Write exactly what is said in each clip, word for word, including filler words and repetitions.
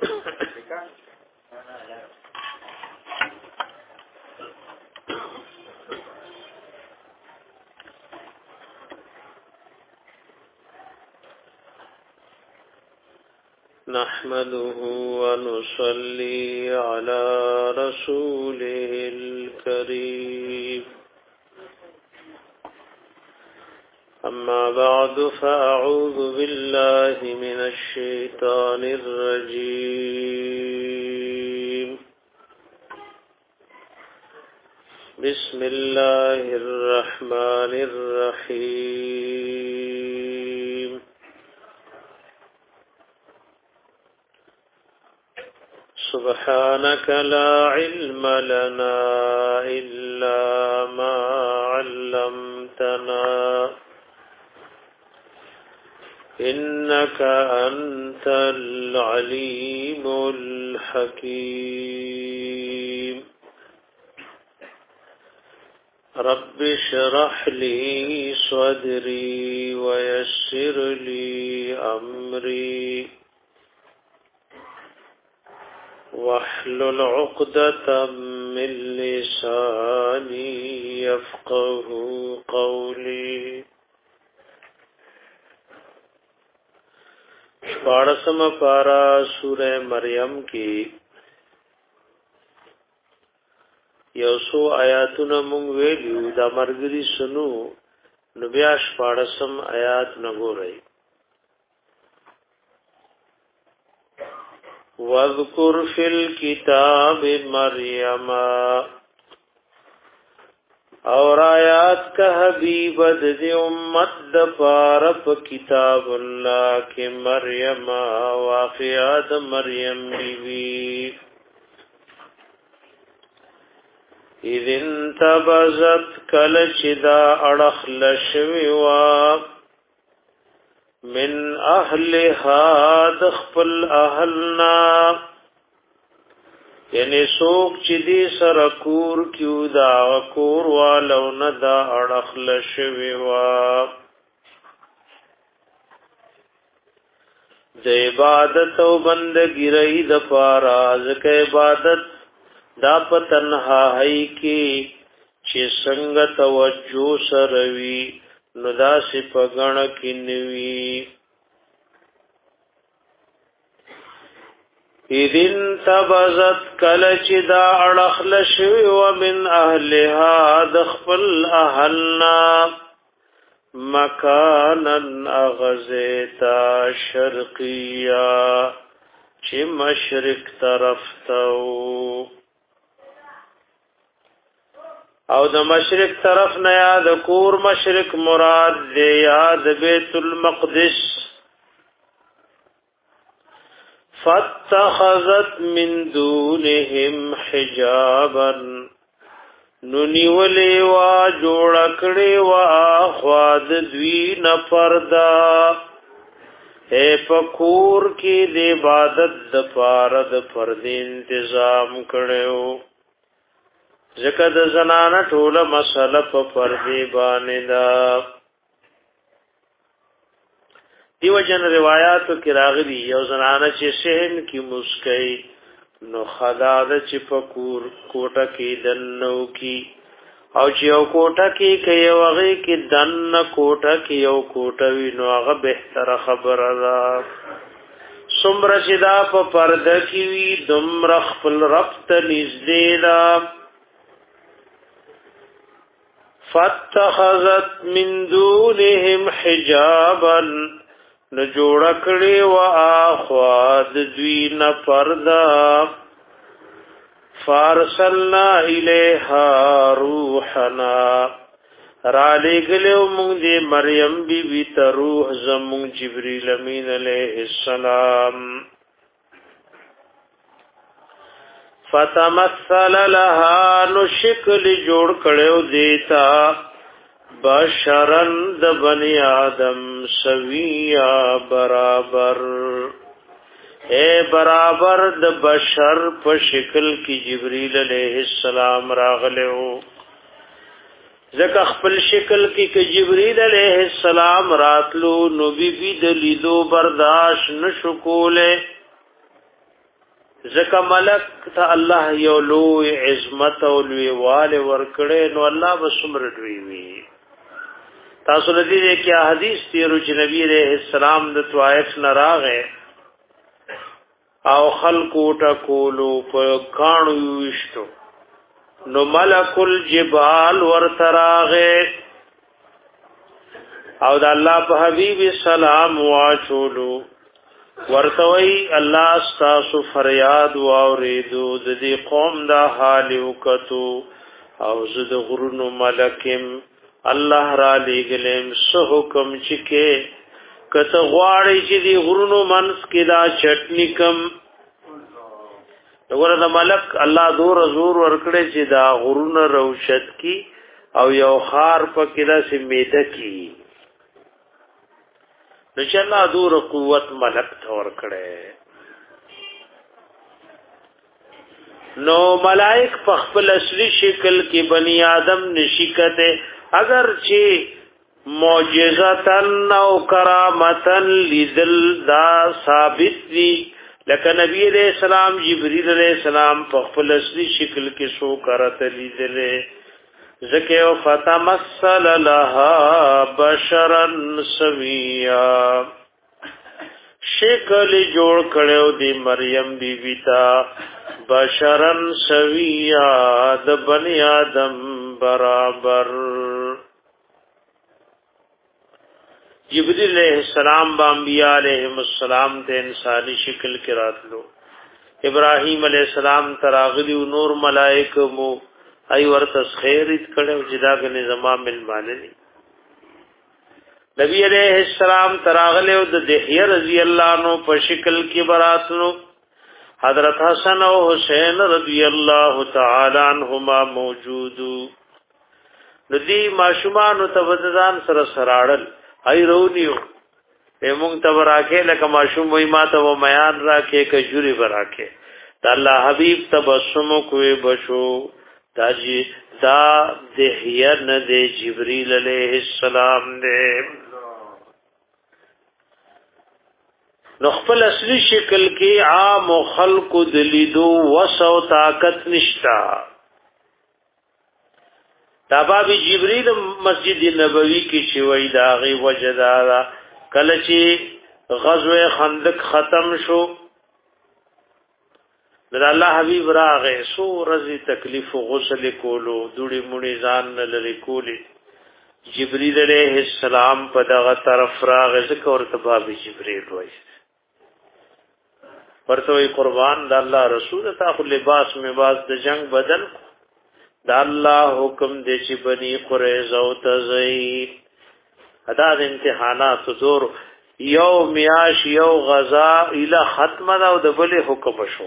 نحمده ونصلي على رسوله الكريم أما بعد فأعوذ بالله من الشيطان الرجيم بسم الله الرحمن الرحيم سبحانك لا علم لنا إلا ما علمتنا إنك أنت العليم الحكيم رب اشرح لي صدري ويسر لي أمري واحلل عقدة من لساني يفقه قولي شپاڑسم پارا سورہ مریم کی یوسو آیاتنا مونږ ویلیو دا مرګري سنو نو بیا شپاڑسم آیات نګو رہی واذکر فی الکتاب مریم اور آیات کا حبیب د امت د پارپ کتاب اللہ کے مریم واقعات مریم بیوی اذ انتبذت کل چدا اڑخ لشویوا من اهلها دخپل اهلنا یعنی سوک چی دی سرکور کیو دا کور والو ندا اڑخل شویوا د عبادت و بندگی رئی د پارا ذکر عبادت دا پتنہائی کی چی سنگ توجہ سروی ندا سی پگن کی نوی اذن تبزت کلچ دا اڑخل شوی ومن اہلها دخپل اہلنا مکانا اغزیتا شرقیا چی مشرق طرف تاو او د مشرق طرف نه یاد کور مشرق مراد دی یاد بیت المقدس فاتخذت من دونهم حجابا نونی ولی وا جوړ کړي وا خواد دوی نه پردا اے پکور کی د عبادت د پاره د پرد تنظیم کړو ذکر د زنانه ټوله مسله په پردی باندې دا دیو جن روایتو کې راغلي یو زنانه چې شهن کې مسکي نو خدا د چې فکور کوټه کې دنو کې او چې یو کوټه کې کې وغه کې دن کوټه کې یو کوټه وی نو هغه بهتر خبره ده سمره چې دا په پرده کې وی دمر خپل رب ته نږدې ده فاتخذت من دونهم حجابا نجوڑ کړي وا اخواد دوی نه پردا فارسلنا الیها روحنا را لګلو موږ دې مریم بی بی ته روح زمون جبرئیل امین علیہ السلام فتمثل لها نو شکل جوړ کړو دیتا بشرن د بنی آدم سویا برابر اے برابر د بشر په شکل کې جبرئیل علیہ السلام راغلو ځکه خپل شکل کې کې جبرئیل علیہ السلام راتلو نو بی بی د لیدو برداشت نشو کوله زکه ملک ته الله یو لوی عظمت او لوی والي ورکړي نو الله بسمر دوی وي تاسو لدی کې حدیث تیرو چې نبی عليه السلام د طائف نه راغې او خلقو ټکولو په کانو وشتو نو ملک الجبال ورتراغه او د الله په حبيب سلام واچولو ورتوي الله ستاسو فریاد واوریدو د دې قوم دا حال وکتو او زد غرونو ملکم الله را لګلم سو حکم چکه کته غواړي چې دې غرونو منس کې دا چټنی کم وګوره د ملک الله دور زور ورکړي چې دا غرونه روشت کی او یو خار په کې دا سمیته کی نو چې الله دور قوت ملک ثور کړي نو ملائک په خپل اصلي شکل کې بني آدم نشکته اگر چې معجزتن او کرامتن لذل دا ثابت دي لکه نبی علیہ السلام جبرئیل علیہ السلام په خپل اصلي شکل کې شو کرته لیدلې زکه او فتمثل لها بشرا سویا شکل جوړ کړو دی مریم بیبی تا بشرا سویا د بنی آدم برابر جبرئیل علیہ السلام با انبیاء علیہم السلام ته انسانی شکل کې راتلو ابراہیم علیہ السلام تراغلی نور ملائکه مو ای ورته خیرت کړو چې دا غنه زما مل مانني نبی علیہ السلام تراغلی او د دحیه رضی الله عنه په شکل کې براتلو حضرت حسن او حسین رضی الله تعالی عنهما موجودو ندی ماشومان او تبدان سره سراړل ای رونیو ایمون تبراکه لکه ماشوم وای ما ته و میان راکه کجوري براکه د الله حبیب تبسم کوي بشو داجی دا دحیه نه دی جبرئیل علیہ السلام دی نو خپل اصلي شکل کې عام خلق دلیدو وسو طاقت نشتا تاباب جبرئیل مسجد نبوی کې شوی دا غي وجدارا کله چې غزوه خندق ختم شو در الله حبیب راغه سو رزي تکلیف غسل کولو دوړي مونږ ځان لری کولی جبرئیل علیہ السلام په دغه طرف راغه ذکر او تباب جبرئیل وای ورته قربان د الله رسول ته خو لباس میواز د جنگ بدل دا الله حکم دې چې بني قریظه او تزئی ادا د امتحانات زور یو میاش یو غزا اله ختم دا او د بل حکم شو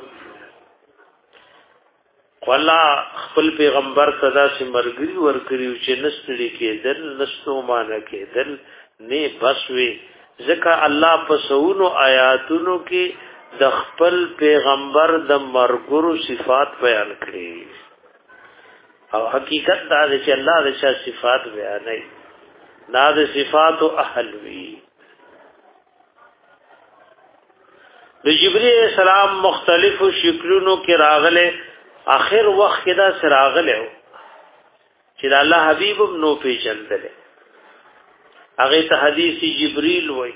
والله خپل پیغمبر صدا سي مرګري ور کړیو چې نستړي کېدل نستو مان کېدل نه بس وي ځکه الله په سونو آیاتونو کې د خپل پیغمبر د مرګرو صفات بیان کړي او حقیقت دا چې الله د شا صفات بیانوي دا د صفات او اهل وی د جبرئیل السلام مختلفو شکلونو کې راغله اخر وخت کې دا سراغله چې الله حبیب نو پیژندل هغه ته حدیث جبرئیل وای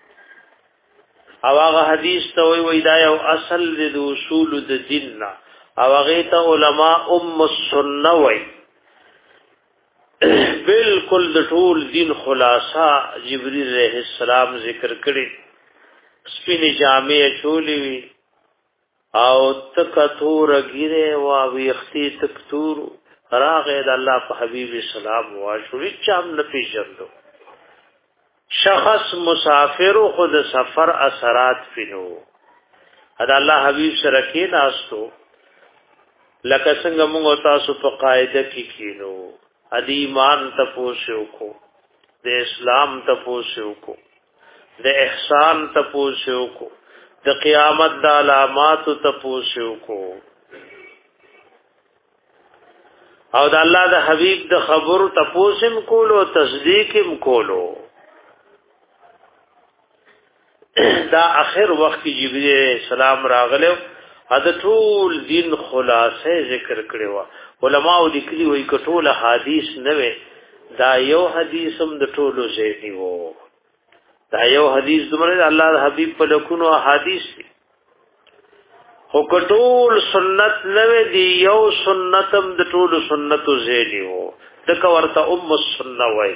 او هغه حدیث ته وای وای دا یو اصل د اصول د دین او هغه ته علما ام السنه وای بالکل د ټول دین خلاصہ جبرئیل علیہ السلام ذکر کړي سپینې جامې چولې وی او تکتور غیره وا ویختی تکتور راغه د الله په حبیب سلام واشوري چام نه پیژندو شخص مسافر خود سفر اثرات فینو ادا الله حبیب سره کې ناستو لکه څنګه موږ تاسو په قاعده کې کینو ادي ایمان تپوسو کو د اسلام تپوسو کو د احسان تپوسو کو د قیامت د علامات تپوسو کو او د الله د حبیب د خبر تپوسم کولو تصدیقم کولو دا اخر وخت جبرئیل السلام راغله دا ټول دین خلاصه ذکر کړي وا علماء لیکلي وي کټول حدیث نه وي دا یو حدیث هم د ټولو ځای وو دا یو حدیث دمره الله حبیب په لکونو حدیث دي خو کټول سنت نه وي دی یو سنتم د ټولو سنتو ځای وو دغه ورته ام السنه وای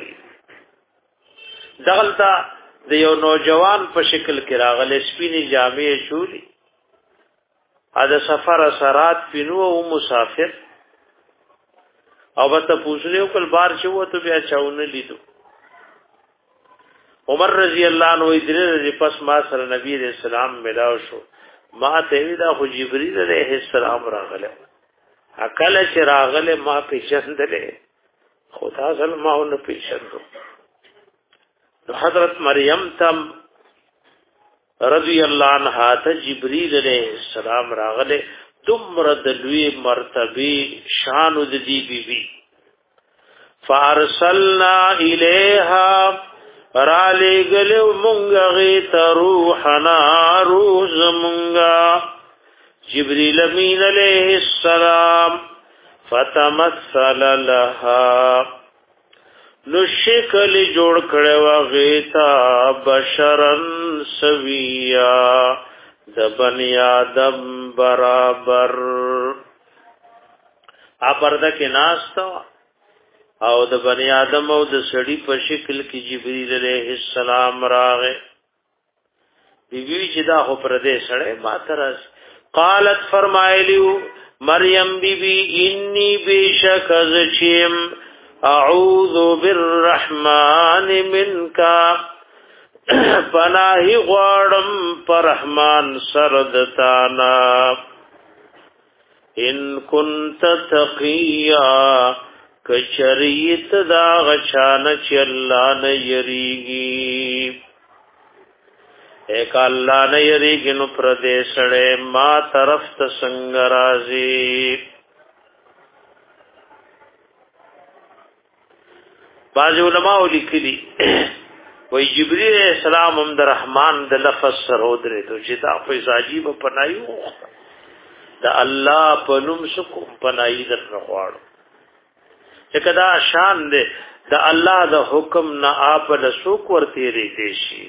دغلتا د یو نوجوان په شکل کې راغله سپینې جامې شولې ا د سفر سرات پینو او مسافر او بته پوښتنه وکړ بار چې وته بیا چاونه لیدو عمر رضی الله عنه درې پس ما سره نبی رسول الله ملاو شو ما ته ویدا خو جبرئیل علیہ السلام راغله عقل چې راغله ما پیژندله خدا سره ما ونه پیژندو حضرت مریم تم رضی اللہ عنہا تا جبریل علیہ السلام راغلے تمر دلوی مرتبی شانو دی بی بی فارسلنا الیہا را لے گلے منگا غیت روحنا روح زمنگا جبریل امین علیہ السلام فتمثل لها نو شکل جوړ کړه وا غیتا بشرن سویا د بنی آدم برابر اپرده کې ناستا او د بنی آدم او د سړی په شکل کې جبرئیل علیہ السلام راغې بیبي چې دا خو پر دې سړی ما ترس قالت فرمایلیو مریم بیبي انی بیشک از چیم اعوذ بالرحمن منکا پناہی غوارم پر رحمان سردتانا ان کنت تقیا کچریت دا غچان چی اللہ نیریگی ایک اللہ نیریگی نو پردے سڑے ما طرف تسنگ رازی بعض علماء لیکلي وای جبرئیل علیہ السلام هم د رحمان د لفظ سره درې ته چې دا په عجیب پنایو د الله په نوم سکو پنای در غواړو چې کدا شان دې د الله د حکم نه آپ له سوک ورته ری دي شي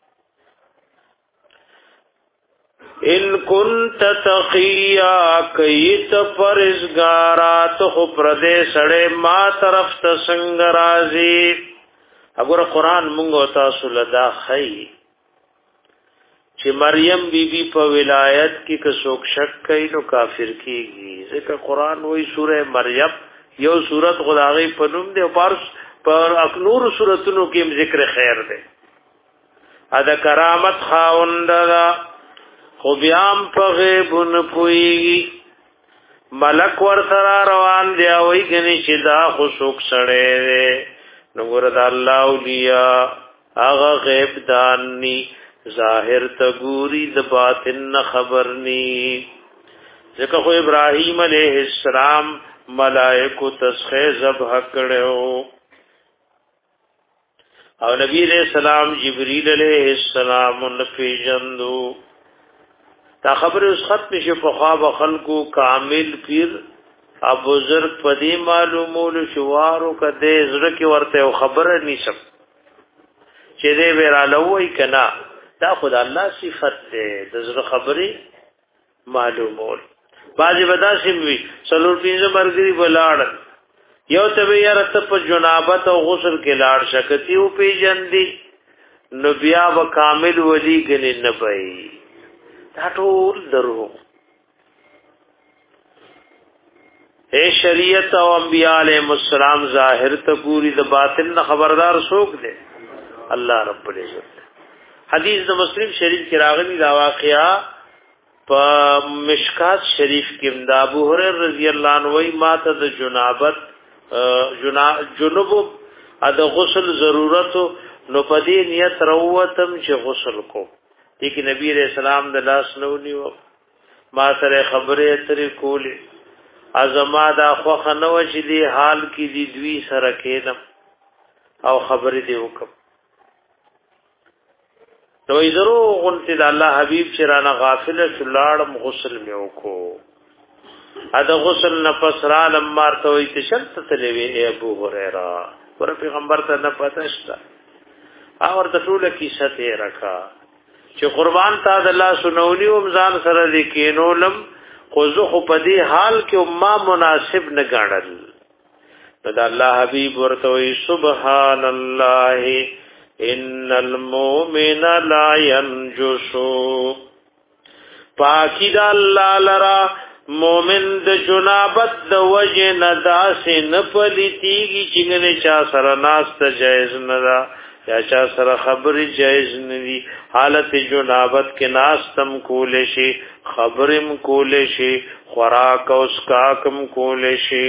ان كنت تقیا کیت پرزګارات خو پردې سړې ما طرف ته څنګه راځي وګوره قران مونږ تاسو لدا خی چې مریم بی بی په ولایت کې که څوک شک کوي نو کافر کیږي ځکه قران وایي سوره مریم یو سورت خدای په نوم دی او پارس پر اکنور سورتونو کې ذکر خیر دی ادا کرامت خاوندلا خو بیام په غیبون پوئی ملک ور سره روان دی او یې چې دا خو څوک سړی نو ګور د الله اولیاء هغه غیب دانی ظاهر تګوري د باطن خبرني ځکه خو ابراهیم علیه السلام ملائکه تسخه ذبح کړو او نبی علیہ السلام جبرئیل علیہ السلام نفیجندو تا خبر اس خط نشو په خواب خلقو کامل پیر ابو ذر پدی معلومول شوارو کده زړه کې ورته خبره نشم چې دې ورالوي کنا دا خدای الله صفت ده د زړه خبري معلومول باجی ودا سیموي څلور پینځه مرګري ولاړ یو ته یې رته په جنابت او غسل کې لاړ شکتی او پیجندي نو بیا و کامل ولی غنی نه پي دا ټول درو اے شریعت او انبیاء علیہ السلام ظاهر ته پوری د باطن نه خبردار څوک دی الله رب العزت حدیث د مسلم شریف کې راغلی دا واقعا په مشکات شریف کې د ابو هريره رضی الله عنه وی ماته د جنابت جنوب د غسل ضرورت نو پدې نیت روتم چې غسل کو لیکن نبی رسول الله د لاس نو نیو ما سره خبره اترې کولې ازما دا خو خنو چې دی حال کې دی دوی سره کېدم او خبرې دی وکم نو ایزرو غنتی دا الله حبیب چرانا غافل شلارم غسل میں وکو ادا غسل نفس را لمار توی تشلت تلوی اے ابو حریرہ ور پیغمبر ته نه پتاشتا اور د ټوله کیسه ته رکھا چې قربان تا د الله سنونی او ځان سره لیکینولم خو زه خو په دې حال کې ما مناسب نه ګڼل د الله حبیب ورته وی سبحان الله ان المؤمن لا ينجس پاکی د الله لرا مومن د جنابت د وجه نه داسې نه پلیتیږي چې نه چا سره ناس ته جایز نه ده یا چا سره خبرې جایز نه دي حالت جنابت کې ناس تم کول شي خبرم کول شي خوراک او اسکاکم کول شي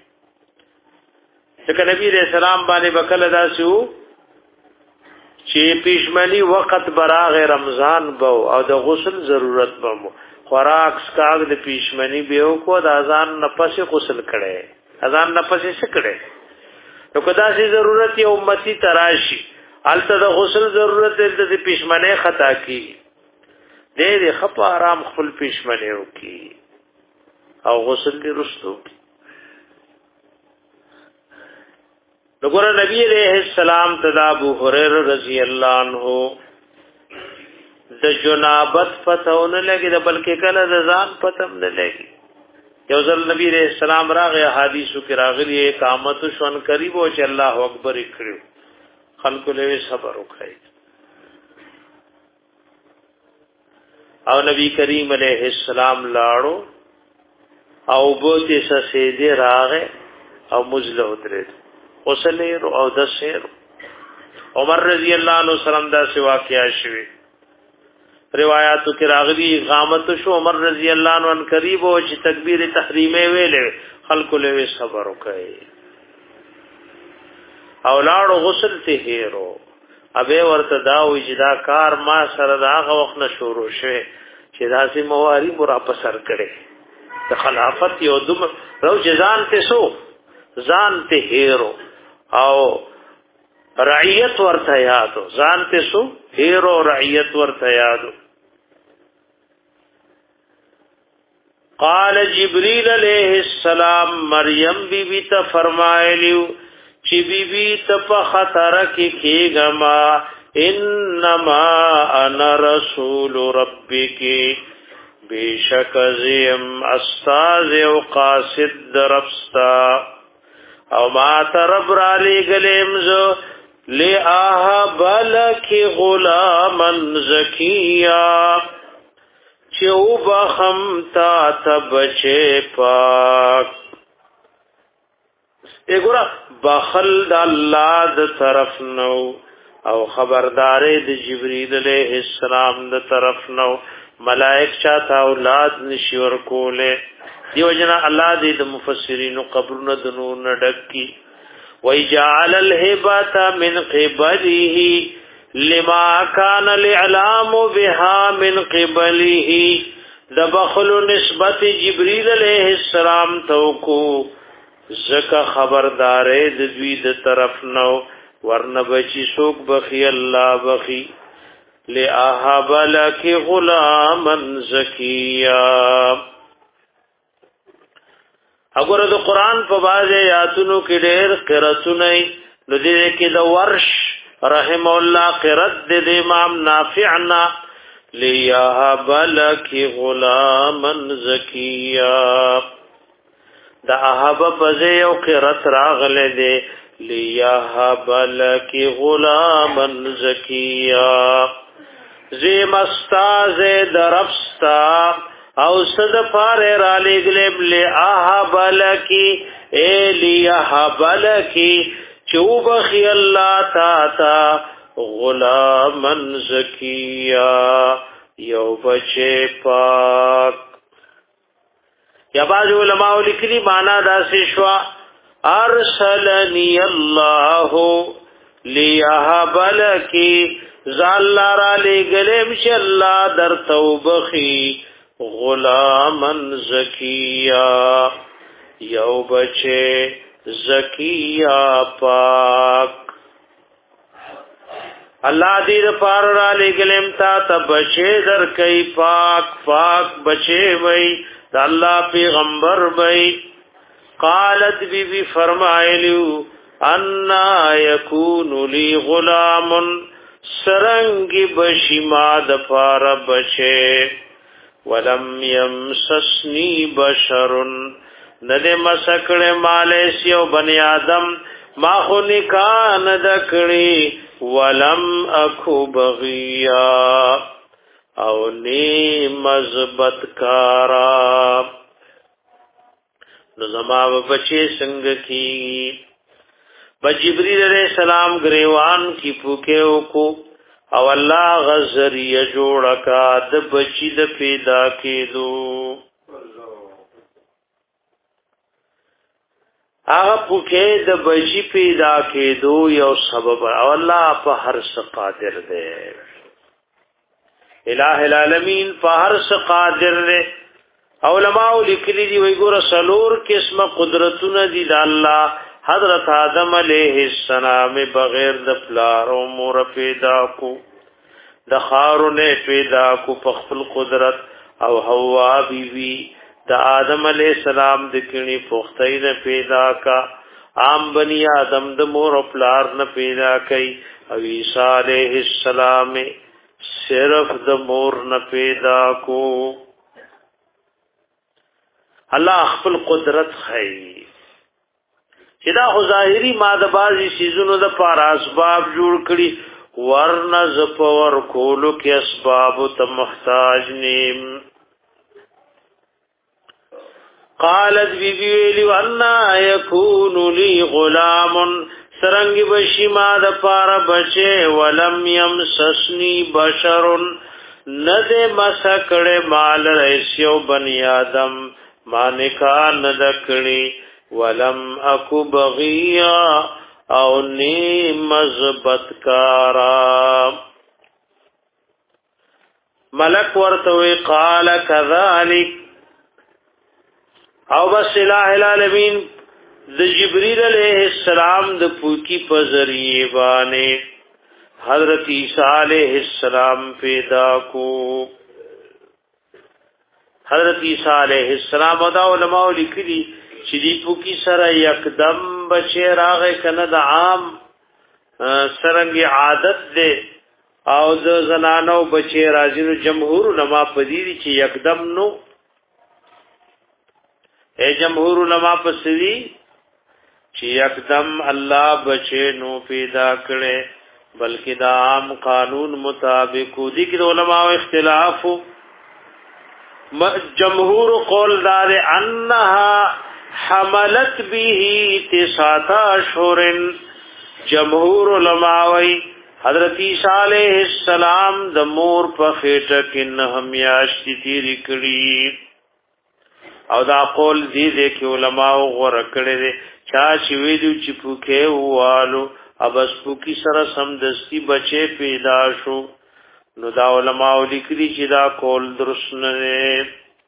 ځکه نبی رسول الله باندې وکړه داسو چې پښمنی وخت براغ رمضان بو او د غسل ضرورت بمو خوراک سکاگ د پیشمنی بیو کو د اذان نفس غسل کړي اذان نفس څه کړي نو کدا سي ضرورت یو امتی تراشی الته د غسل ضرورت د پیشمنی خطا کی دې دې خپ آرام خپل پیشمنی وکي او غسل دې رستو وګوره نبی عليه السلام تدا ابو هريره رضی الله عنه د جنابت پتهون لګي د بلکې کله د ځان پتم نه لګي یو ځل نبی رسول سلام راغی حدیثو کې راغلی اقامت شون قریب او چې الله اکبر کړو خلق له صبر وکړي او نبی کریم علیه السلام لاړو او بوته سسیدې راغې او مزله ودرېد وصلې او د سیر عمر رضی الله عنه سلام دا سوا کیا شوی روایاتو کې راغلي اقامت شو عمر رضی الله عنه قریب او چې تکبیر تحریمه ویلې خلق له صبر وکړي اولاد غسل ته هیرو ابه ورته دا وجدا کار ما سره داغه وخت نه شروع شوه چې داسې مواری مرا پسر کړي د خلافت یو دم رو جزان ته سو ځان ته هیرو او رعیت ورته یادو ځان ته سو هیرو رعیت ورته یادو قال جبريل عليه السلام مریم بی بی ته فرمایلیو چې بی بی ته په خطر کې کېګما انما انا رسول ربک بیشک زیم استاذ او قاصد درفستا او ما ترب را لګلم زو لآهب لك غلاما زکیا چو بخم تا تبچے پاک اے گورا بخل دا اللہ دا طرف نو او خبردار د جبرئیل علیہ السلام دا طرف نو ملائک چاہتا اولاد نشور کولے دیو جنا اللہ دی دا مفسرین قبرن دنون ڈکی وَيَجْعَلَ الْهِبَةَ مِنْ قِبَلِهِ لِمَا كَانَ الْإِعْلَامُ بِهَا مِنْ قِبَلِهِ دبخل نسبت جبريل علیہ السلام توکو زکا خبردار د دوی د طرف نو ورنه بچی سوک بخی الله بخی لِأَهَبَ لَكِ غُلَامًا زَكِيًّا اگر د قران په باز آیاتونو کې ډېر قراتونه نو دې کې د ورش رحم الله قرات د امام نافعنا ليهب لك غلاما زكيا دا اهب په یو قرات راغله دې ليهب لك غلاما زكيا زي مستاز درفستا او صد پار را لګلم له احبلکی الیحبلکی چوبخی الله تا تا غلامن زکیا یو بچے پاک یا باز علماء لیکلی معنا داسې شوا ارسلنی الله لیحبلکی زال را لګلم چې الله در توبخی غلامن زکیا یو بچے زکیا پاک الله دې پار را لګلم تا ته بچي در کوي پاک پاک بچي وي د الله پیغمبر وي قالت بی بی فرمایلیو ان یکون لی غلام سرنگ بشی ما د پار بچي ولم یمسسنی بشر ندے مسکڑے مالیسی و بنی آدم ما خو نکاح ندکڑی ولم اکو بغیا او نی مزبت کارا نو زما بچے سنگ کی بجبریل علیہ السلام گریوان کی پوکیو کو او الله غزریه جوړ کا د بچی د پیدا کېدو هغه پوکې د بچی پیدا کېدو یو سبب او الله په هر څه قادر دی الہ العالمین په هر څه قادر دی علماء لیکلي دي وی ګور سلور قسمه قدرتونه دي د الله حضرت آدم علیہ السلام بغیر د پلار او مور پیدا کو د خارونه پیدا کو په خپل قدرت او حوا بیوی د آدم علیہ السلام د کینی پختین پیدا کا عام بنی آدم د مور او پلار نه پیدا کئ او عیسی علیہ السلام صرف د مور نه پیدا کو الله خپل قدرت خی چې دا خو ظاهری ماده بازي سيزونو د پار اسباب جوړ کړي ورنه ز پور کولو کې اسباب ته محتاج نیم قالت بی بی ویلی وانا یکون لی غلام سرنگ بشی ما د پار بچه ولم یمسسنی بشر ند مسکڑ مال ریسیو بنی آدم ما نکاح ندکڑی ولم اکو بغیا او نی مزبت کارا ملک ورتوی قال کذالک او بس الہ العالمین د جبریل علیہ السلام د پوکی په ذریعہ باندې حضرت عیسی علیہ السلام پیدا کو حضرت عیسی علیہ السلام دا علماء لیکلي چې دی پوکی سره یکدم بچی راغی کنه د عام سرنګ عادت دی او د زنانو بچی راځي نو جمهور علما پدې چې یکدم نو اے جمهور علما پسوی چې یکدم الله بچی نو پیدا کړي بلکې د عام قانون مطابق دي کې علماء اختلاف جمهور قول دار انها حملت به تسعة اشهر جمهور علماء حضرت عیسی علیہ السلام د مور په خېټه کې نه میاشتې تیرې کړې او دا قول دې دې کې علماء غوړه کړې دي چا چې ویلو چې پوکې والو ابس پوکی سره سمدستی بچي پیدا شو نو دا علماء لیکلي چې دا قول درست نه دی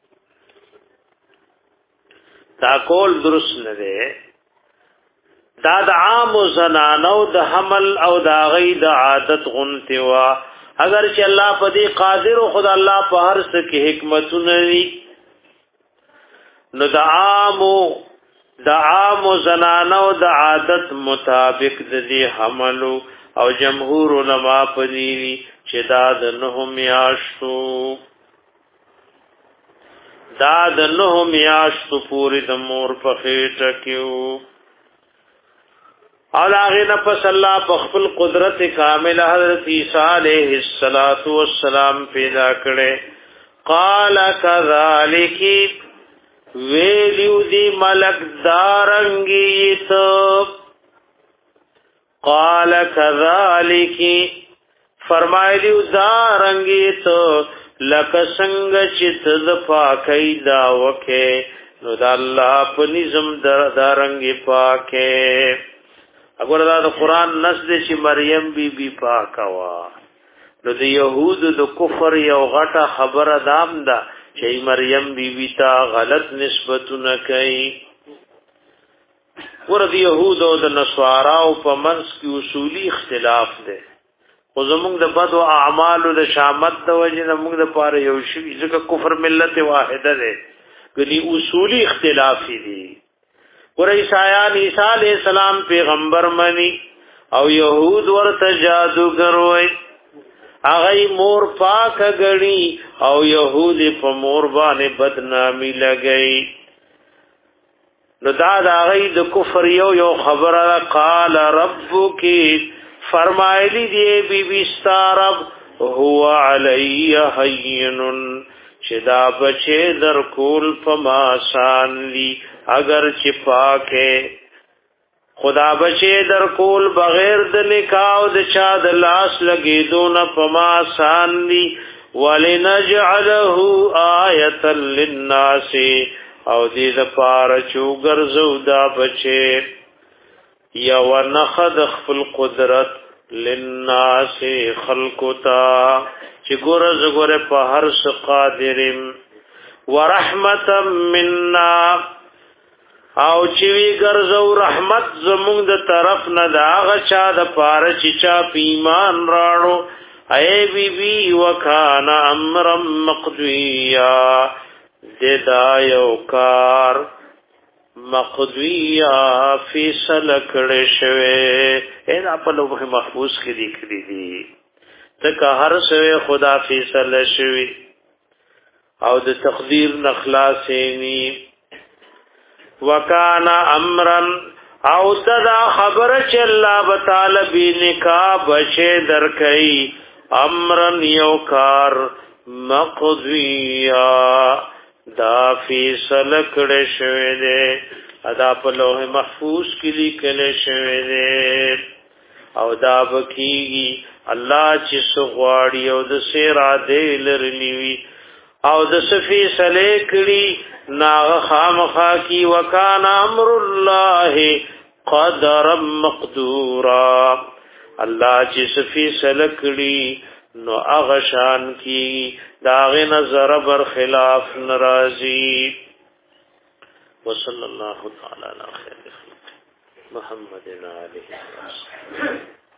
دا قول درست نه دی دا د عام زنانو د حمل او دا غي د عادت غنتی وا اگر چې الله په دې قادر او خدای الله په هر څه کې حکمتونه لري نو د عام د عام زنانو د عادت مطابق د دې حمل او جمهور علما په دې چې دا د نه میاشتو دا د نه میاشتو پوری د مور په خېټه کې او هغه نه پس الله په خپل قدرت کامل حضرت عیسی علیہ الصلات والسلام پیدا کړي قال كذلك ویلیو دی ملک دارنگیت قال كذلك فرمایلیو دارنگیت لک سنگ چت د پاکی دا وکه نو د الله په نظم دارنگی پاکه اگر دا د قران نص دې چې مریم بی بی پاکه وا نو د يهود د کفر یو غټه خبره دام ده چې مریم بی بی تا غلط نسبتونه کوي ور د يهود او د نصارا او په منځ کې اصولي اختلاف ده خو زمونږ د بد او اعمالو د شامت د وجې نه موږ د پاره یو شی ځکه کفر ملت واحده ده ګني اصولی اختلافي دي. ور عیسایان عیسی علیہ السلام پیغمبر منی او يهود ورته جادوګر وای هغه مور پاک غړي او يهود په مور باندې بدنامي لګئی. نو دا د هغه د کفر یو یو خبره قال ربک فرمایلی دی بی بی ستارب هو علی حین چدا بچه در کول فما سانلی اگر چی پاکه خدا بچه در کول بغیر د نکاح او د چا د لاس لګی دون فما سانلی ولنجعله آیه للناس او دې د پاره چوغرزو دا بچه یا ونخد خپل قدرت للناس خلقتا چې ګور زګور په هر څه قادرم ورحمتا منا او چې وی ګرځو رحمت زموږ د طرف نه دا غچا د پاره چې چا ایمان راړو اے بی بی وکانا امر مقضیا ددا یو کار مقضیا فیصله کړي شوی اې په لوح محفوظ کې لیکلي دي ځکه هر څه خدا فیصله شوی او د تقدیر نخلاصینی وکانا امرن او تدا خبر چې الله تعالی به نکاح بچي درکې امرن یو کار مقضیا دا فیصله کړي شوی دی ادا په لوح محفوظ کې لیکل شوی دی او دا بکیږي الله چې سغواړي او د سیرا دی لرنیوي او د صفی سلی کړي نا خامخا کی وکانا امر الله قدر مقدورا الله چې صفی سلی کړي نو اغشان کی داغ نظر بر خلاف نرازی وصلی اللہ تعالی علی خیر خلق محمد علیہ السلام.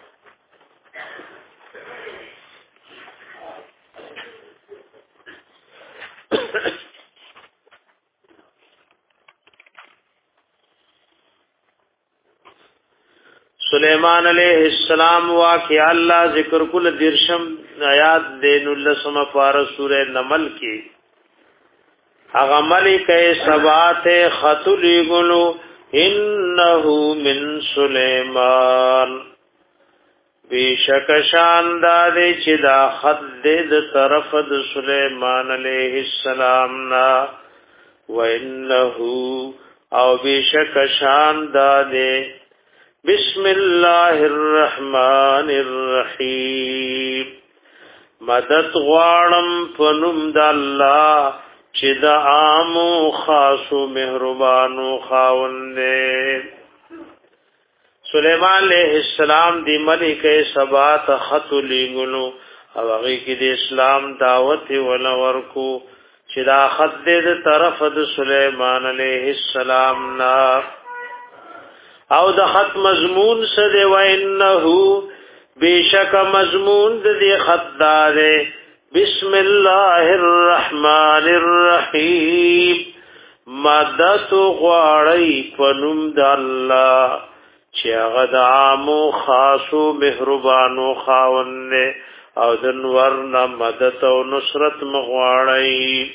سلیمان علیہ السلام واقع اللہ ذکر کل درشم آیات دین اللہ سم پار سورہ نمل کی اغملی کئی سبات خط لگنو انہو من سلیمان بیشک شاندادے چدا خط دید طرف د سلیمان علیہ السلام نا وانہو او بیشک شاندادے بسم اللہ الرحمن الرحیم مدد غوانم پنم دا اللہ چی دا آمو خاصو مہربانو خاوندے. سلیمان علیہ السلام دی ملک سبات خط لیگنو او اغی کی دی اسلام دعوت ولورکو چی دا خط دید طرف دا سلیمان علیہ السلام نا او د خط مضمون سده و انه بیشک مضمون د خط دار بسم الله الرحمن الرحیم مدد غواړی پنوم د الله چې هغه د عامو خاصو مهربانو خاوند او د نور نه مدد او نصرت مغواړی.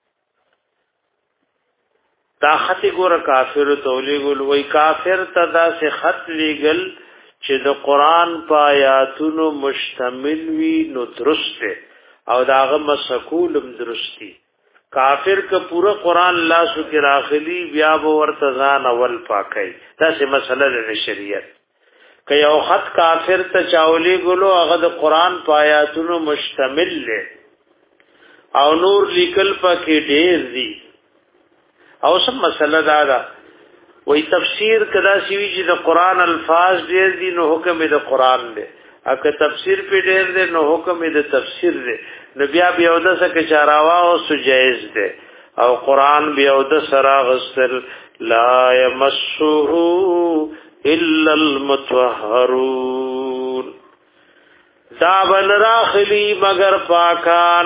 دا خط ګور کافر تولیګل وای کافر تدا سے خط لګل چې د قران په آیاتونو مشتمل وي نو درسته او داغه مسکولم درستی. کافر ک پورا قران الله سو کې راخلی بیا به ورتزان اول پاکي دا سه مسله د شریعت ک یو خط کافر ته چاولی ګلو هغه د قران په آیاتونو مشتمل له او نور لیکل پکې ډیر دي او سم مسله دا دا وی تفسیر کدا سیوی چې د قران الفاظ ډیر دي نو حکم د قران دی اګه تفسیر په ډیر دی نو حکم د تفسیر دی نو بیا بیا د څه چاراوا او سجایز دی او قران بیا د سرا غسل لا یمسه الا المطهرون دا بن راخلی مگر پاکان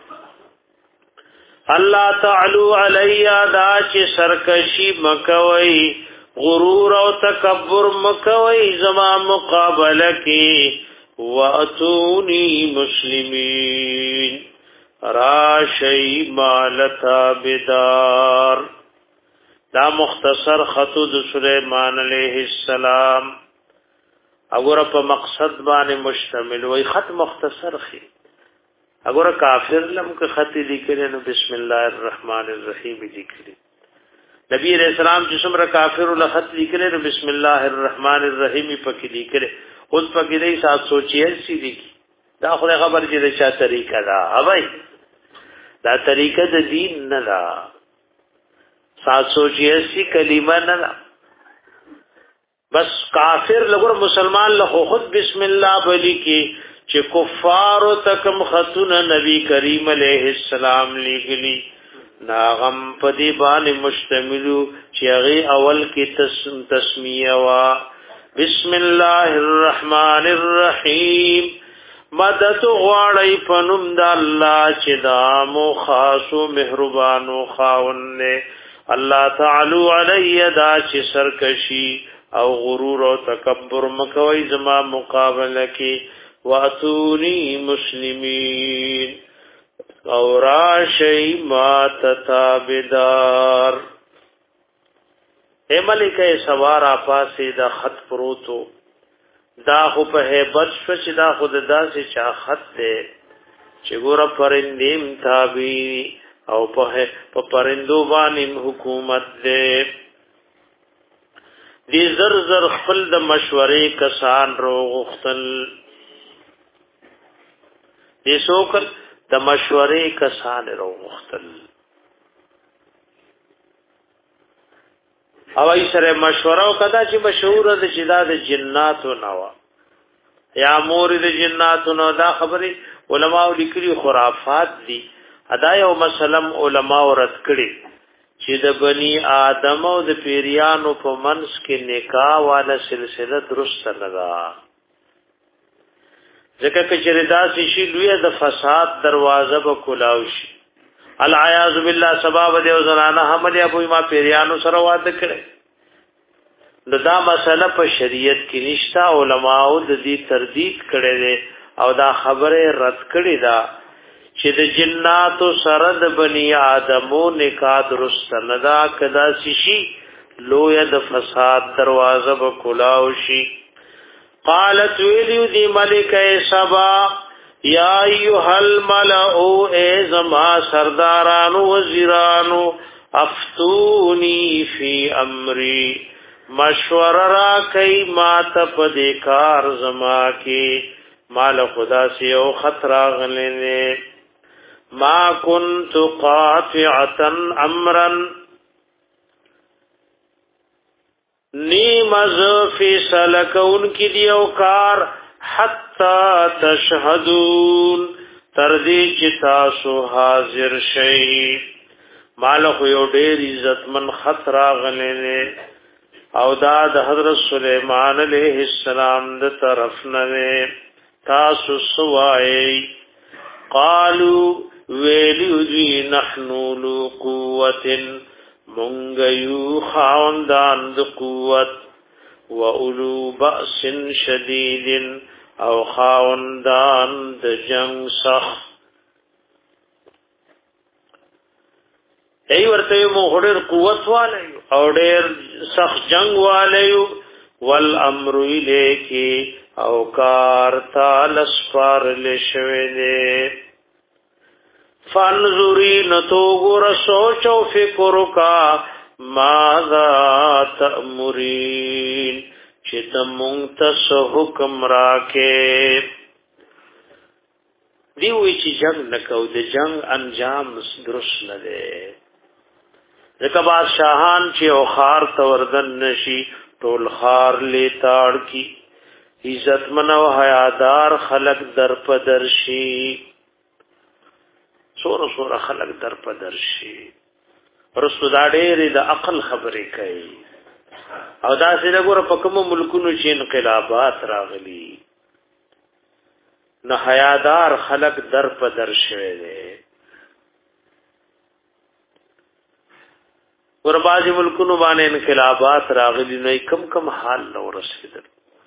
الله تعالی علی دا چې سرکشی مکوي غرور او تکبر مکوي زما مقابله کې واتونی مسلمین راشی مالتا بدار. دا مختصر خطو د سلیمان علیہ السلام اگر په مقصد باندې مشتمل وي. خط مختصر خي اگر کافر لم که خط لیکل نو بسم الله الرحمن الرحیم لیکلی. نبی علیہ السلام چې څومره کافر له خط لیکل نو بسم الله الرحمن الرحیم پکې لیکل. اوس پکې دې سات سوچي سي لیکي. دا خو خبر چې دا چا طریقه ده اوبای دا طریقه د دین نه ده. سات سوچي سي کلمه نه ده. بس کافر لګور مسلمان له خود بسم الله بلی کې چې کفار تکم خطن نبی کریم علیہ السلام لګلی ناغم پدی باندې مشتملو چې هغه اول کې تسم تسمیه وا بسم الله الرحمن الرحیم مدد غواړی پنوم د الله چې دا مو خاصو مهربانو خاونه الله تعالی علی دا چې سرکشی او غرور او تکبر مکوي زما مقابله کې واتونی مسلمین او راشی ما تتابدار. اے ملکه سوار آپاسی دا خط پروتو دا خو په هیبت شو چې دا خود داسې چا خط دی چې ګوره پرندیم تابی او په پرندو باندې حکومت دی. دی زر زر خپل د مشورې کسان رو غختل دی سوکل د مشورې کسان رو غختل او ای سره مشوره او کدا چې مشهور د چې دا د جناتو نوا یا مور د جناتو نو دا خبره علماء لیکلي خرافات دي. ادا یو مسلم علماء رد کړي چې د بنی آدم او د پیریانو په منځ کې نکاح والا سلسله درست نه ده. ځکه چې داسې شي لوی د فساد دروازه به کلاو شي. العیاذ بالله سبب د زنانه حمل ابو ما پیریانو سره واده کړي. دا مسله په شریعت کې نشتا. علماء د دې تردید کړي دي او دا خبره رد کړي ده چې د جناتو سره د بنی آدمو نکاح درست نه ده. کدا شي لوی د فساد دروازه به کلاو شي. قالت ویلیو دی ملکه سبا یا ایها الملأ ای زما سردارانو وزیرانو افتونی فی امری مشور را کئی ما تپدیکار زما کی مال خدا سی او خطر آغلنے ما کنت قاطعتا امرا نیم از فیصل کون کی دیو کار حتی تشهدون تردی چتاسو حاضر شئی. مالخو یو دیر عزتمن خطر آغلنے او دا د حضرت سلیمان علیہ السلام د طرف نه تاسو سوای. قالو ویلیو دی نحنو لو قوت منگیو خاندان د قوت و اولو بأس شدید او خاندان د جنگ سخ. ای ورته مو هډر قوت والے او ډیر سخت جنگ والے والامر الیکی او کار تعالی سپار لشوی دے. فانظری نتو گر سوچ و فکر کا ماذا تأمرین چت منتس حکم راکے. دیوی چی جنگ نکو دے جنگ انجام درست ندے. ذکر بادشاہان چی او خار توردن نشی ټول خار لیتاڑ کی عزت من و حیادار خلق در پدرشی سورا سورا خلق در پدرشی. رسو دا ډېر د عقل خبرې کوي او دا سره ګوره په کوم ملکونو چې انقلابات راغلي نه حیادار خلق در په در شوه دي ور بازي ملکونو باندې انقلابات راغلي نو کم کم حال نو رسیدل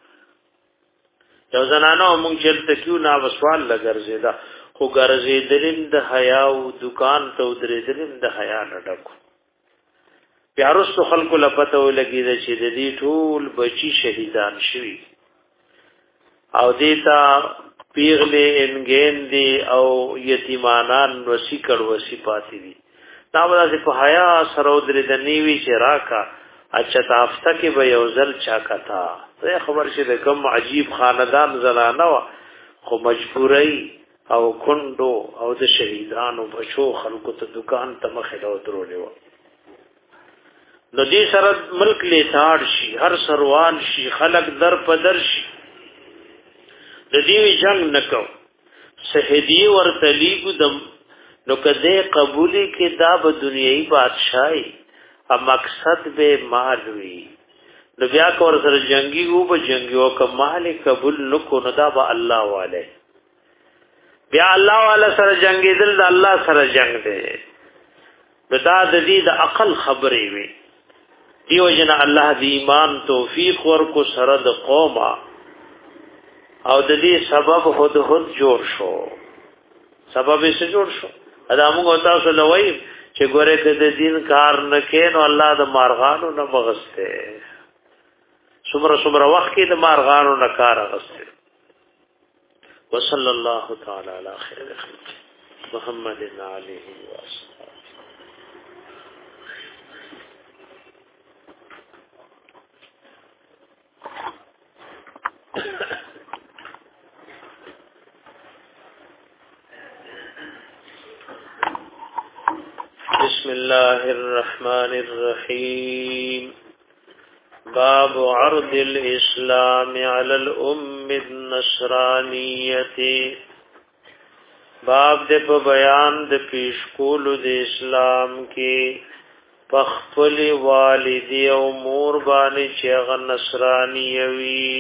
یو زنانه مونږ چل تکیو نا وسوال لګرځیدا خو ګرځیدلم د حیا او دکان ته درېدلم د حیا نډکو پیارستو خلکو لپته ولګی چې د دې ټول بچی شهیدان شوي او دیتا پیغله انګین دی او یتیمانان وسی کړ وسی پاتې دي دا ودا په حیا سره درې د نیوی چې راکا اچھا تافته کې به یو ځل چا کتا زه خبر شه د کوم عجیب خاندان زنانه وا خو مجبورای او کندو او د شهیدانو بچو خلکو ته دکان ته مخه له درولې و نو دې سره ملک لیتاړ شي هر سروان شي خلق در په در شي د دې جنگ نکو سهدی ورته لیګو دم نو کده قبولی کې دا به دنیوي بادشاہي ا مقصد به مال وی نو بیا کور سره جنگي وو به جنگي او کمال قبول نکو نو دا به الله والے بیا الله والا سره جنگي دل د الله سره جنگ دی دا د دې د عقل خبرې وي دیو جن الله دی ایمان توفیق ورکو سره د قومه او د دې سبب خود خود جوړ شو سبب یې څه جوړ شو ادا موږ تاسو لوي چې ګوره ته د دین کار نه کین او الله د مارغانو نه مغسته څومره څومره وخت کې د مارغانو نه کار غسته وصلی الله تعالی علی خیر خلق محمد علیه وسلم بسم الله الرحمن الرحيم باب عرض الاسلام على الام النصرانيه باب د په بیان د پیشکول د اسلام کې پخپل والدی او مور باندې چې غ نصرانیه وي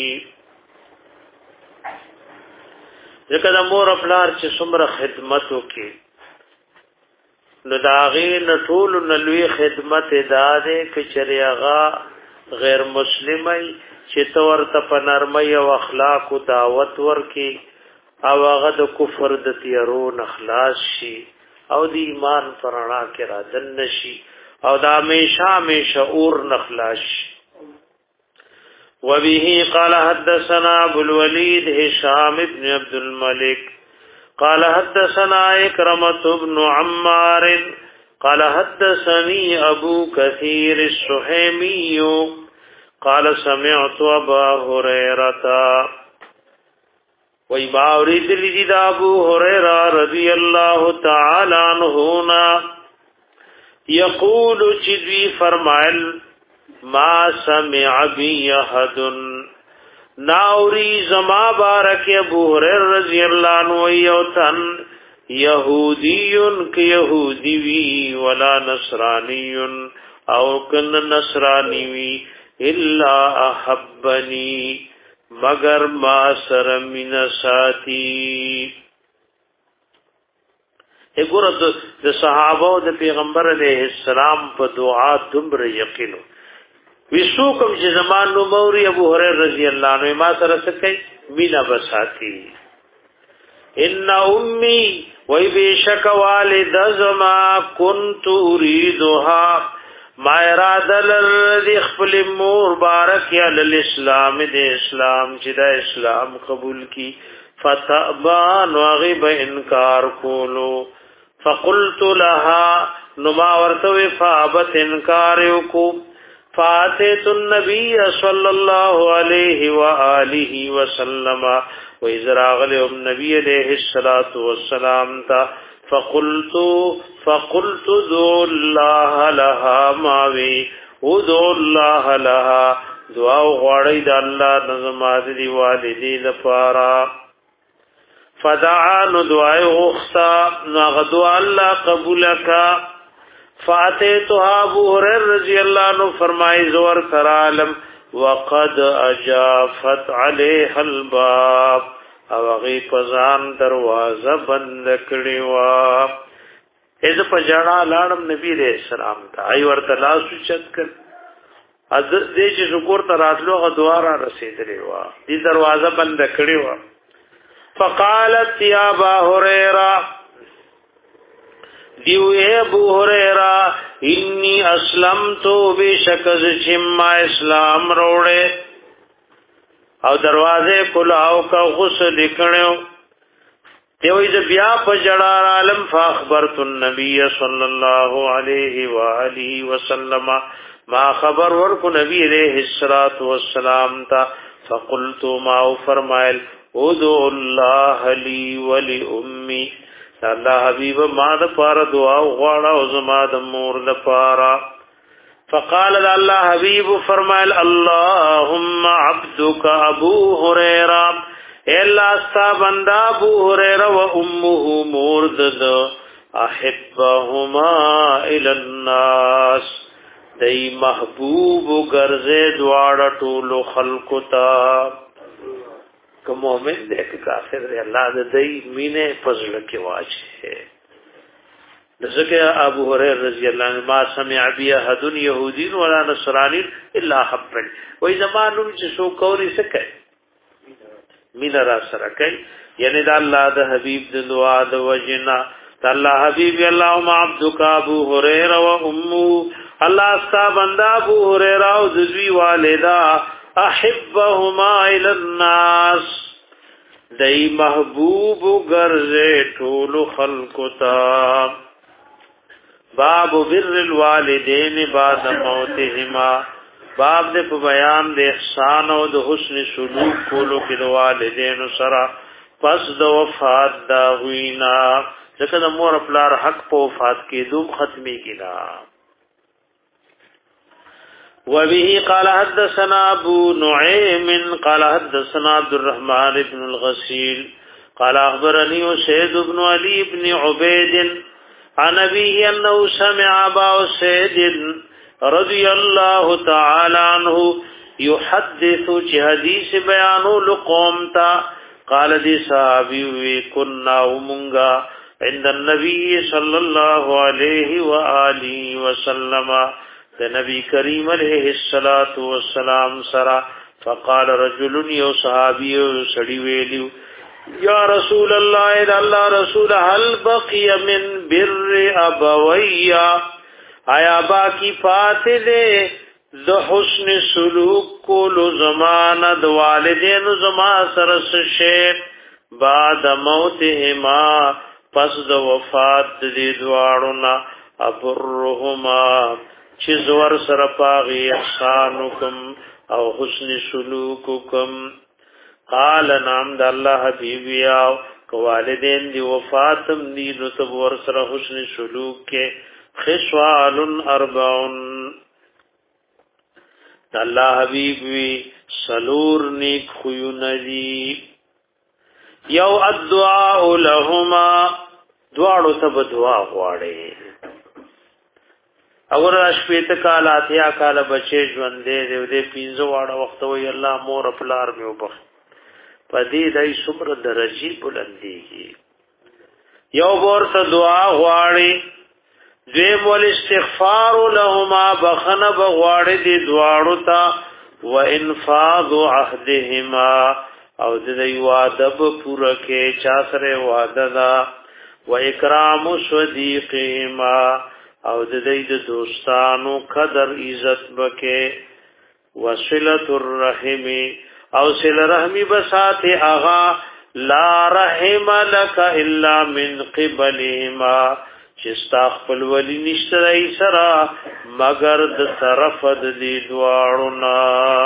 ځکه د مور خپلار چې څومره خدمت وکي نو داغین ټول نلوی خدمت داده کچریغا غیر مسلمی چې تور ته په نرمۍ او اخلاق او دعوت ورکی او هغه د کفر د تیارو نخلاص شي او د ایمان پرانا کې را دن شي او د همیشه همیشه اور نخلاص شي وبه قال حدثنا ابو الوليد هشام بن عبد الملك قال حدثنا اكرمة بن عمار قال حدثني ابو كثير السحيمي قال سمعت ابا هريرة وما اريد لذي ابو هريرة رضي الله تعالى عنه يقول جدي فرمائل ما سمع بي احد ناوری زما بارک ابو هريره رضی اللہ عنہ یوتن یہودیون کی یہودی وی ولا نصرانی او کن نصرانی وی الا احبنی مگر ما سر من ساتی اګور د صحابه او د پیغمبر علیه السلام په دعا دمر یقینو وسوکم چې زمان نو موري ابو هريره رضی الله عنه ما سره سکي مینا بساتی ان امي وای بشک والد زما كنت اريدها ما اراده الذي خپل مور بارک علی الاسلام د اسلام چې د اسلام قبول کی فتبان وغيب انکار کولو فقلت لها نما ورته فابت انکار وکو فاتت النبي صلى الله عليه واله وسلم واذراغ النبي عليه الصلاه والسلام تا فقلت فقلت ذو الله لها ماوي ودو الله لها دعا غړی د الله نظم دي والدي لپاره فدعا نو دعا غختا نو غدو الله قبولک فاتحتها ابو هريره رضی اللہ عنہ فرمائے زور کرالم وقد اجافت عليها الباب او هغه پزان دروازه بند کړی و اې د پجاړه لاړم نبی رسول سلام ته ای ورته لاس چت کړ از دې چې شکر ته راتلو غو دواره رسیدلې و دې دروازه بند کړی و فقالت يا ابا هريره دیو اے ابو هريره انی اسلمت بشکز چما اسلام روړې او دروازه کلاو کا غسل کړو دیوې د بیا په جړا عالم فاخبرت النبي صلى الله عليه واله وسلم ما خبر ورکو نبی علیہ الصلوۃ والسلام تا فقلت ما فرمایل ادعو الله لي ولامي الله حبيب ما د پاره دعا غواړه او زما د مور د پاره فقال الله حبيب فرمایل اللهم عبدك ابو هريره الا استا بندا ابو هريره و امه مورد احبهما الى الناس دای محبوب ګرځه دواړه ټول خلق تا کوم مومن دې کافر دی الله دې مینه فضل کې واچي ذکر ابو هريره رضی الله عنه ما سمع بیا حد يهودي ولا نصراني الا حبل وای زمانو چې شو کوري سکه مين را سره کوي یعنی د الله د حبيب د دعا د وجنا د الله حبيب اللهم عبدك ابو هريره و امه الله استا بندا ابو هريره او ذوی والدا احبهما الى الناس دای محبوب ګرځه ټول خلق تا باب بر الوالدین بعد موتهما باب دې په بیان د احسان او د حسن سلوک کولو کې د والدین سره پس د وفات دا وینا ځکه د مور خپل حق په وفات کې دوم ختمي کینا وبه قال حدثنا ابو نعيم قال حدثنا عبد الرحمن بن الغسيل قال اخبرني سيد بن علي بن عبيد عن ابيه انه سمع ابا سيد رضي الله تعالى عنه يحدث حديث بيان لقوم تا قال دي صحابي كنا ومنغا عند النبي صلى الله عليه واله وسلم نبی کریم علیہ الصلوۃ والسلام سرا فقال رجل یو صحابی سړی ویلو یا رسول الله اذا الله رسول هل بقي من بر ابويا آیا باقی فاتله ذ حسن سلوک کول زمانه د والدین زما سره شه بعد موتهما پس د وفات دې دواړو نا ابرهما چې زور سره پاغي احسانکم او حسن سلوککم قال نام د الله حبیب یا والدین دی وفاتم دی نو تب ور سره حسن سلوک کې خصال اربعن الله حبیب وی سلور نیک خو ندی یو الدعاء لهما دعاړو ته دعا غواړي اور شپیت کال اتیا کال بچی ژوندې دی دې پینځه واړه وخت وی الله مور خپلار مې وبخ پدې دای صبر درجی بلندېږي یو ورته دعا غواړي دې مول استغفار لهما بخنه بغواړي دې دعاړو ته و انفاذ عهدهما او دې وعده پوره کې چا سره وعده دا و اکرام صدیقهما او د دې د دوستانو قدر عزت بکې وصلۃ الرحم او صله رحمی بساته اغا لا رحم لك الا من قبلهما چې استغفر ولی نشته ای سرا مگر د طرف د دې دواړو نا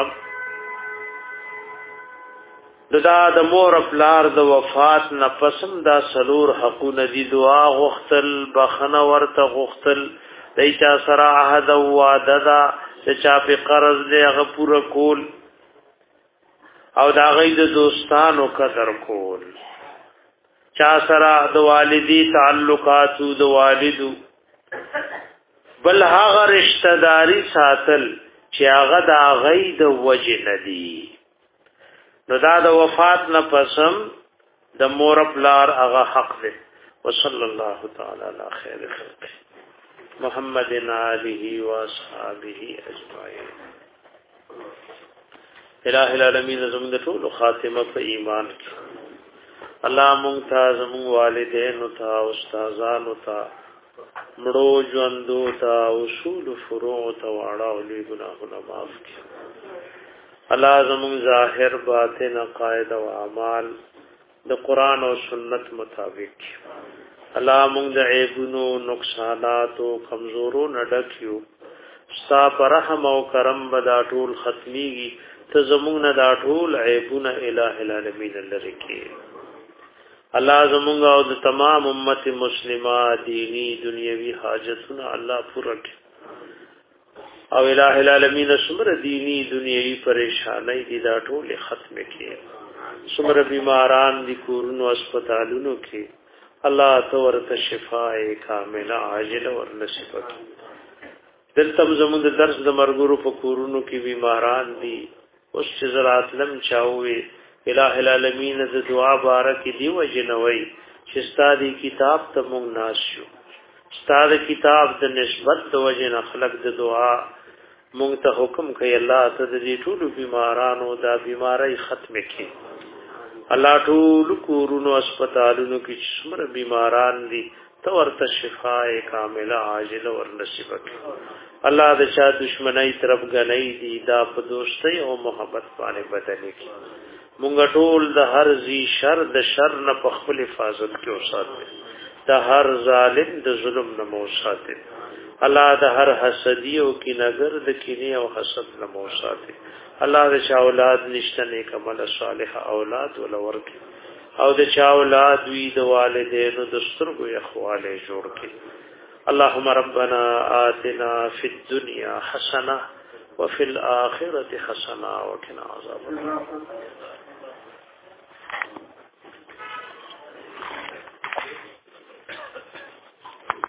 ددا د مور خپلار د وفات نه پسم دا سلور حقونه دي دعا غختل بخنه ورته غختل دایچا سرا عهد او وعده دا چې په قرض له غ پوره کول او دا غي د دوستانو قدر کول چا سرا د والدی تعلقات د والدو بل هغه رشتہ داری ساتل چې هغه د غي د وجه ندي نو دا د وفات نه پسم د مور پلار هغه حق دی. وصلی الله تعالی علی خیر خلق محمد علیه و اصحابہ اجمعین. الہ العالمین زمون د ټول خاتمه په ایمان کې. الله مونږ ته زمون والدین او ته استادان او ته مړو ژوندو ته اصول فروع ته واړه او لوی ګناهونه معاف کړي. الله زمون ظاهر باطن عقاید او اعمال د قران او سنت مطابق. الله مونږ د عیبونو نقصانات او کمزورو نډکیو ستا پر رحم او کرم بدا ټول ختميږي. ته زمونږ نه دا ټول عیبونه الٰه العالمین لری کې. الله زمونږ او د تمام امت مسلمه دینی دنیوي حاجتونه الله پوره کړي او الٰه العالمین سمره دینی دنیوي پریشانای دي دا ټول ختم کړي. سمره بیماران دي کورونو هسپتالونو کې الله تو ورته شفاء کامله عاجله ور نصیب کړي. دلته زموږ د درس د مرګورو په کورونو کې بیماران دي. اوس چې زرات لم چاوي الٰه العالمین د دعا بارک دی وجنوي چې ستاسو کتاب ته مونږ ناشو. ستاسو کتاب د نسبت د وجه خلق د دعا مونږ ته حکم کوي الله ته د دې ټول بیمارانو دا بیماری ختم کړي. الله ټول کورونو هسپتالونو کې څومره بیماران دي ته ورته شفاء کامله عاجله ور نصیب کړي. الله د چا دشمنی طرف غنۍ دي دا په دوستۍ او محبت باندې بدل کړي. مونږ ټول د هر ذی شر د شر نه په خپل حفاظت کې اوساته. د هر ظالم د ظلم نه موساته. الله د هر حسدی او کینهګر د کینې او حسد نه موساته. الله د چا اولاد نشته نیک عمل صالح اولاد ولورک او د چا اولاد وی د والدینو د سترګو اخواله جوړ کړي. اللهم ربنا آتنا فی الدنيا حسنه وفي الاخره حسنه وقنا عذاب النار.